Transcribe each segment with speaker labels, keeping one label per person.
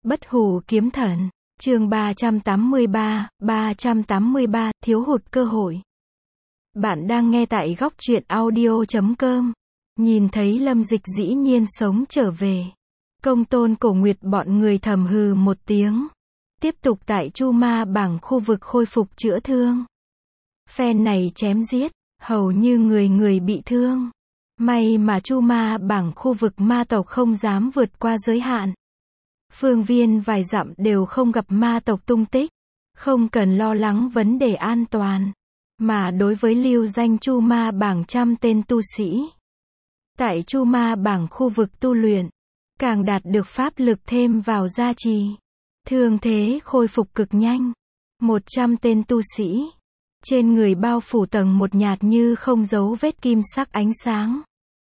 Speaker 1: Bất hủ kiếm thần, chương 383, thiếu hụt cơ hội. Bạn đang nghe tại góc truyện audio.com. Nhìn thấy Lâm Dịch dĩ nhiên sống trở về. Công tôn Cổ Nguyệt bọn người thầm hừ một tiếng. Tiếp tục tại Chu Ma Bảng khu vực khôi phục chữa thương. Phen này chém giết, hầu như người người bị thương. May mà Chu Ma Bảng khu vực ma tộc không dám vượt qua giới hạn. Phương viên vài dặm đều không gặp ma tộc tung tích, không cần lo lắng vấn đề an toàn. Mà đối với lưu danh Chu Ma Bảng 100 tên tu sĩ, tại Chu Ma Bảng khu vực tu luyện, càng đạt được pháp lực thêm vào gia trì, thương thế khôi phục cực nhanh. 100 tên tu sĩ, trên người bao phủ tầng một nhạt như không dấu vết kim sắc ánh sáng.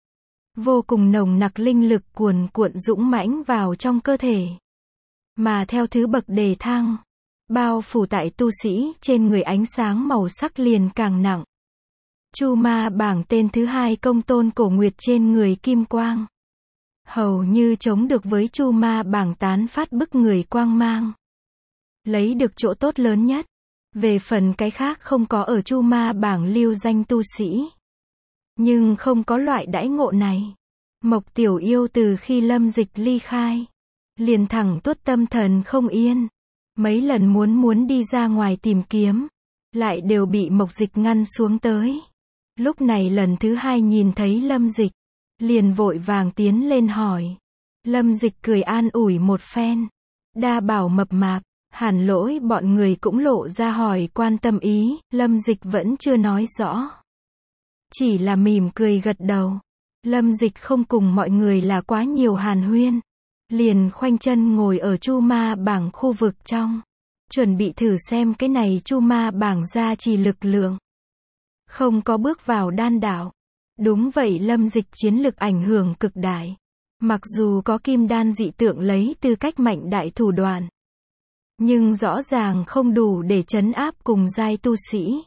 Speaker 1: Vô cùng nồng nặc linh lực cuồn cuộn dũng mãnh vào trong cơ thể. Mà theo thứ bậc đề thăng, bao phủ tại tu sĩ trên người ánh sáng màu sắc liền càng nặng. Chu Ma Bảng tên thứ hai công tôn Cổ Nguyệt trên người kim quang, hầu như chống được với Chu Ma Bảng tán phát bức người quang mang. Lấy được chỗ tốt lớn nhất. Về phần cái khác không có ở Chu Ma Bảng lưu danh tu sĩ. Nhưng không có loại đãi ngộ này. Mộc Tiểu Yêu từ khi Lâm Dịch ly khai, liền thẳng tuốt tâm thần không yên. Mấy lần muốn đi ra ngoài tìm kiếm, lại đều bị Mộc Dịch ngăn xuống tới. Lúc này lần thứ hai nhìn thấy Lâm Dịch, liền vội vàng tiến lên hỏi. Lâm Dịch cười an ủi một phen. Đa bảo mập mạp, Hàn Lỗi bọn người cũng lộ ra hỏi quan tâm ý. Lâm Dịch vẫn chưa nói rõ, chỉ là mỉm cười gật đầu. Lâm Dịch không cùng mọi người là quá nhiều hàn huyên, liền khoanh chân ngồi ở Chu Ma Bảng khu vực trong, chuẩn bị thử xem cái này Chu Ma Bảng gia trì lực lượng. Không có bước vào đan đạo. Đúng vậy, Lâm Dịch chiến lực ảnh hưởng cực đại. Mặc dù có kim đan dị tượng lấy tư cách mạnh đại thủ đoạn, nhưng rõ ràng không đủ để trấn áp cùng giai tu sĩ.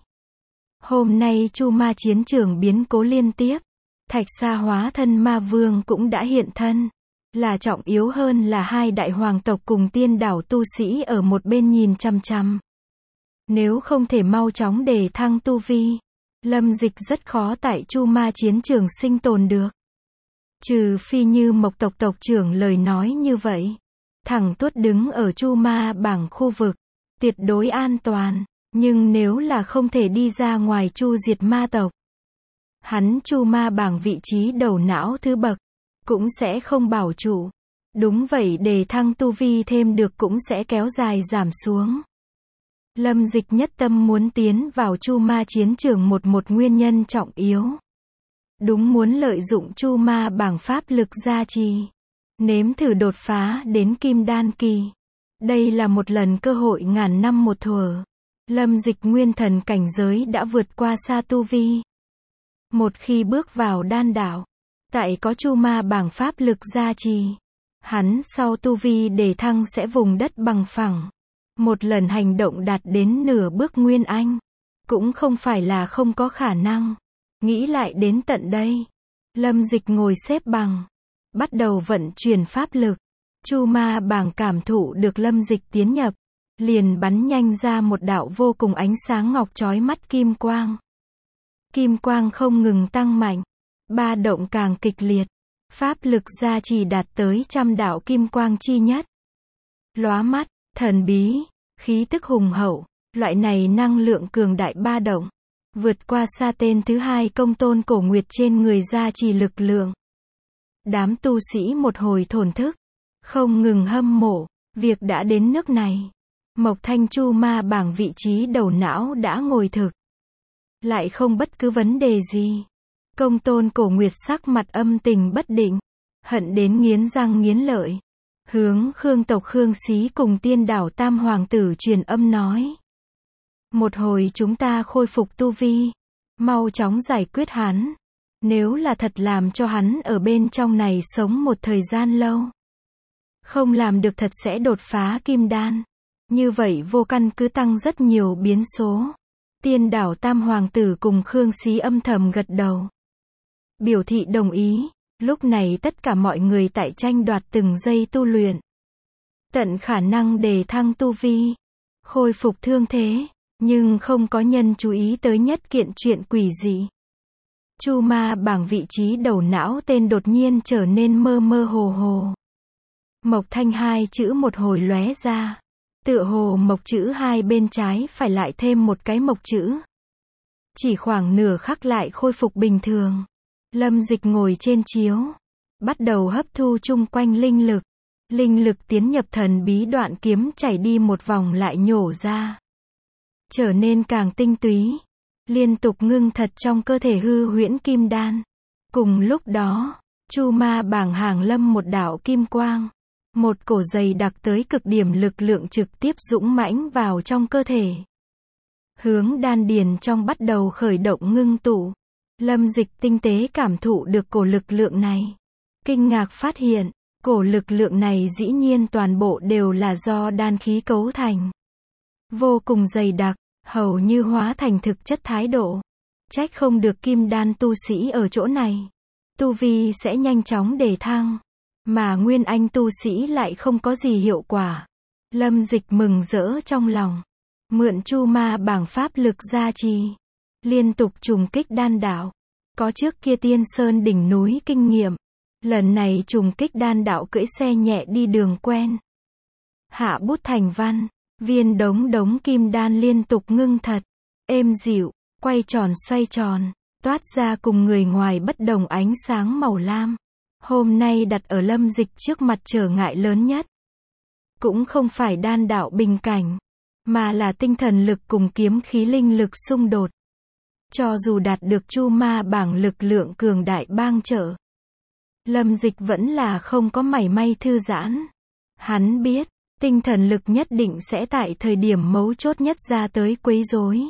Speaker 1: Hôm nay Chu Ma chiến trường biến cố liên tiếp. Thạch Sa hóa thân ma vương cũng đã hiện thân. Là trọng yếu hơn là hai đại hoàng tộc cùng tiên đảo tu sĩ ở một bên nhìn chằm chằm. Nếu không thể mau chóng đề thăng tu vi, Lâm Dịch rất khó tại Chu Ma chiến trường sinh tồn được. Trừ phi như Mộc tộc tộc trưởng lời nói như vậy, thẳng tuốt đứng ở Chu Ma Bảng khu vực, tuyệt đối an toàn. Nhưng nếu là không thể đi ra ngoài chu diệt ma tộc, hắn Chu Ma Bảng vị trí đầu não thứ bậc, cũng sẽ không bảo trụ. Đúng vậy, đề thăng tu vi thêm được cũng sẽ kéo dài giảm xuống. Lâm Dịch nhất tâm muốn tiến vào Chu Ma chiến trường một nguyên nhân trọng yếu. Đúng muốn lợi dụng Chu Ma Bảng pháp lực gia trì, nếm thử đột phá đến kim đan kỳ. Đây là một lần cơ hội ngàn năm một thuở. Lâm Dịch nguyên thần cảnh giới đã vượt qua xa tu vi. Một khi bước vào đan đạo, tại có Chu Ma Bảng pháp lực gia trì, hắn sau tu vi đề thăng sẽ vùng đất bằng phẳng. Một lần hành động đạt đến nửa bước nguyên anh, cũng không phải là không có khả năng. Nghĩ lại đến tận đây, Lâm Dịch ngồi xếp bằng, bắt đầu vận chuyển pháp lực. Chu Ma Bảng cảm thụ được Lâm Dịch tiến nhập, liền bắn nhanh ra một đạo vô cùng ánh sáng ngọc chói mắt kim quang. Kim quang không ngừng tăng mạnh, ba động càng kịch liệt, pháp lực gia trì đạt tới 100 đạo kim quang chi nhất. Lóa mắt, thần bí, khí tức hùng hậu, loại này năng lượng cường đại ba động, vượt qua xa tên thứ hai công tôn Cổ Nguyệt trên người gia trì lực lượng. Đám tu sĩ một hồi thổn thức, không ngừng hâm mộ. Việc đã đến nước này, Mộc Thanh Chu Ma Bảng vị trí đầu não đã ngồi thực, lại không bất cứ vấn đề gì. Công tôn Cổ Nguyệt sắc mặt âm tình bất định, hận đến nghiến răng nghiến lợi, hướng Khương tộc Khương Xí cùng tiên đảo Tam Hoàng tử truyền âm nói. Một hồi chúng ta khôi phục tu vi, mau chóng giải quyết hắn. Nếu là thật làm cho hắn ở bên trong này sống một thời gian lâu, không làm được thật sẽ đột phá kim đan. Như vậy vô căn cứ tăng rất nhiều biến số. Tiên đảo Tam Hoàng tử cùng Khương Xí âm thầm gật đầu, biểu thị đồng ý. Lúc này tất cả mọi người tại tranh đoạt từng giây tu luyện. tận khả năng đề thăng tu vi, khôi phục thương thế, nhưng không có nhân chú ý tới nhất kiện chuyện quỷ dị. Chu ma bảng vị trí đầu não tên đột nhiên trở nên mơ mơ hồ hồ. Mộc thanh hai chữ một hồi lóe ra. Tựa hồ mộc chữ hai bên trái phải lại thêm một cái mộc chữ. Chỉ khoảng nửa khắc lại khôi phục bình thường. Lâm Dịch ngồi trên chiếu, bắt đầu hấp thu chung quanh linh lực. Linh lực tiến nhập thần bí đoạn kiếm chảy đi một vòng lại nhổ ra. Trở nên càng tinh túy. Liên tục ngưng thật trong cơ thể hư huyễn kim đan. Cùng lúc đó, Chu ma bảng hàng lâm một đạo kim quang. Một cổ dày đặc tới cực điểm lực lượng trực tiếp dũng mãnh vào trong cơ thể. Hướng đan điền trong bắt đầu khởi động ngưng tụ. Lâm Dịch tinh tế cảm thụ được cổ lực lượng này. Kinh ngạc phát hiện, cổ lực lượng này dĩ nhiên toàn bộ đều là do đan khí cấu thành. Vô cùng dày đặc, hầu như hóa thành thực chất thái độ. Trách không được kim đan tu sĩ ở chỗ này. Tu vi sẽ nhanh chóng đề thăng. Mà nguyên anh tu sĩ lại không có gì hiệu quả. Lâm Dịch mừng rỡ trong lòng. Mượn chu ma bảng pháp lực gia trì. Liên tục trùng kích đan đạo. Có trước kia Tiên Sơn đỉnh núi kinh nghiệm. Lần này trùng kích đan đạo cưỡi xe nhẹ đi đường quen. Hạ bút thành văn. Viên đống kim đan liên tục ngưng thật. Êm dịu, quay tròn xoay tròn. Toát ra cùng người ngoài bất đồng ánh sáng màu lam. Hôm nay đặt ở Lâm Dịch trước mặt trở ngại lớn nhất. Cũng không phải đan đạo bình cảnh. Mà là tinh thần lực cùng kiếm khí linh lực xung đột. Cho dù đạt được chu ma bảng lực lượng cường đại bang trợ. Lâm Dịch vẫn là không có mảy may thư giãn. Hắn biết, tinh thần lực nhất định sẽ tại thời điểm mấu chốt nhất ra tới quấy rối.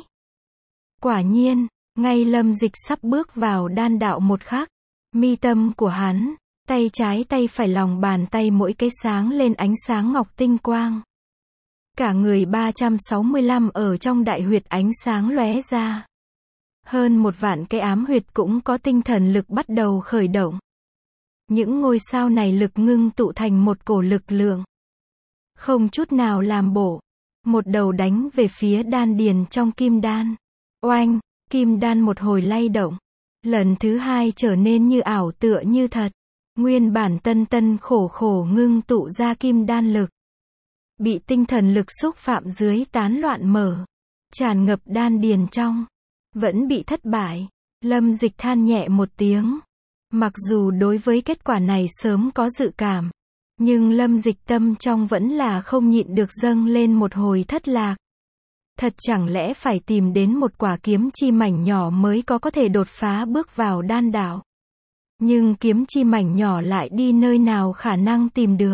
Speaker 1: Quả nhiên, ngay Lâm Dịch sắp bước vào đan đạo một khắc. Mi tâm của hắn, tay trái tay phải lòng bàn tay mỗi cái sáng lên ánh sáng ngọc tinh quang. Cả người 365 ở trong đại huyệt ánh sáng lóe ra. Hơn 1 vạn cái ám huyệt cũng có tinh thần lực bắt đầu khởi động. Những ngôi sao này lực ngưng tụ thành một cổ lực lượng. Không chút nào làm bộ. Một đầu đánh về phía đan điền trong kim đan. Oanh, kim đan một hồi lay động. Lần thứ hai trở nên như ảo tựa như thật. Nguyên bản tân khổ ngưng tụ ra kim đan lực. Bị tinh thần lực xúc phạm dưới tán loạn mở. Tràn ngập đan điền trong. Vẫn bị thất bại. Lâm Dịch than nhẹ một tiếng. Mặc dù đối với kết quả này sớm có dự cảm. Nhưng Lâm Dịch tâm trong vẫn là không nhịn được dâng lên một hồi thất lạc. Thật chẳng lẽ phải tìm đến một quả kiếm chi mảnh nhỏ mới có thể đột phá bước vào đan đạo. Nhưng kiếm chi mảnh nhỏ lại đi nơi nào khả năng tìm được.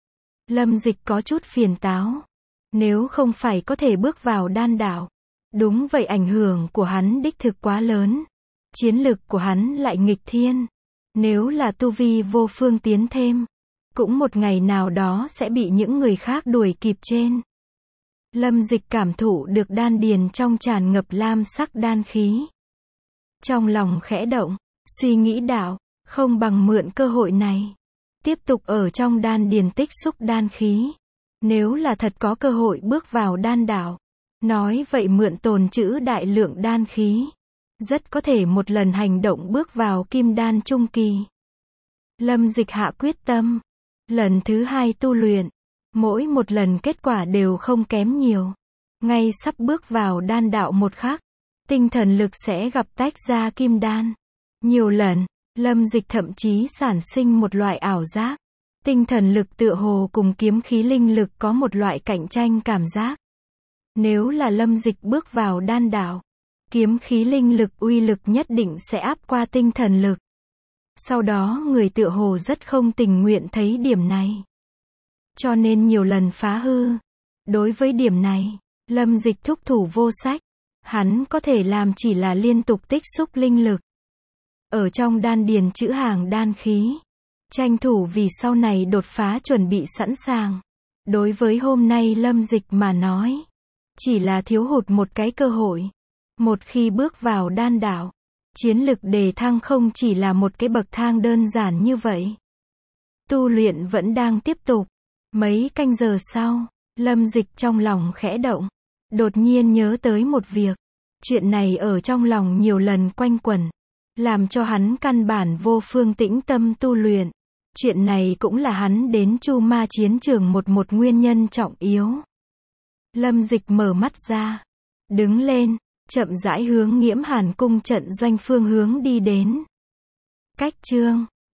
Speaker 1: Lâm Dịch có chút phiền táo. Nếu không phải có thể bước vào đan đạo. Đúng vậy ảnh hưởng của hắn đích thực quá lớn. Chiến lực của hắn lại nghịch thiên. Nếu là tu vi vô phương tiến thêm. Cũng một ngày nào đó sẽ bị những người khác đuổi kịp trên. Lâm Dịch cảm thụ được đan điền trong tràn ngập lam sắc đan khí. Trong lòng khẽ động, suy nghĩ đạo, không bằng mượn cơ hội này. Tiếp tục ở trong đan điền tích xúc đan khí. Nếu là thật có cơ hội bước vào đan đạo. Nói vậy mượn tồn trữ đại lượng đan khí. Rất có thể một lần hành động bước vào kim đan trung kỳ. Lâm Dịch hạ quyết tâm. Lần thứ hai tu luyện. Mỗi một lần kết quả đều không kém nhiều. Ngay sắp bước vào đan đạo một khắc. Tinh thần lực sẽ gặp tách ra kim đan. Nhiều lần, Lâm Dịch thậm chí sản sinh một loại ảo giác. Tinh thần lực tựa hồ cùng kiếm khí linh lực có một loại cạnh tranh cảm giác. Nếu là Lâm Dịch bước vào đan đạo. Kiếm khí linh lực uy lực nhất định sẽ áp qua tinh thần lực. Sau đó người tựa hồ rất không tình nguyện thấy điểm này. Cho nên nhiều lần phá hư. Đối với điểm này, Lâm Dịch thúc thủ vô sách. Hắn có thể làm chỉ là liên tục tích xúc linh lực. Ở trong đan điền trữ hàng đan khí. Tranh thủ vì sau này đột phá chuẩn bị sẵn sàng. Đối với hôm nay Lâm Dịch mà nói. Chỉ là thiếu hụt một cái cơ hội. Một khi bước vào đan đạo. Chiến lực đề thăng không chỉ là một cái bậc thang đơn giản như vậy. Tu luyện vẫn đang tiếp tục. Mấy canh giờ sau, Lâm Dịch trong lòng khẽ động. Đột nhiên nhớ tới một việc. Chuyện này ở trong lòng nhiều lần quanh quẩn, làm cho hắn căn bản vô phương tĩnh tâm tu luyện. Chuyện này cũng là hắn đến Chu Ma chiến trường một nguyên nhân trọng yếu. Lâm Dịch mở mắt ra, đứng lên, chậm rãi hướng Nghiễm Hàn cung trận doanh phương hướng đi đến. Cách chương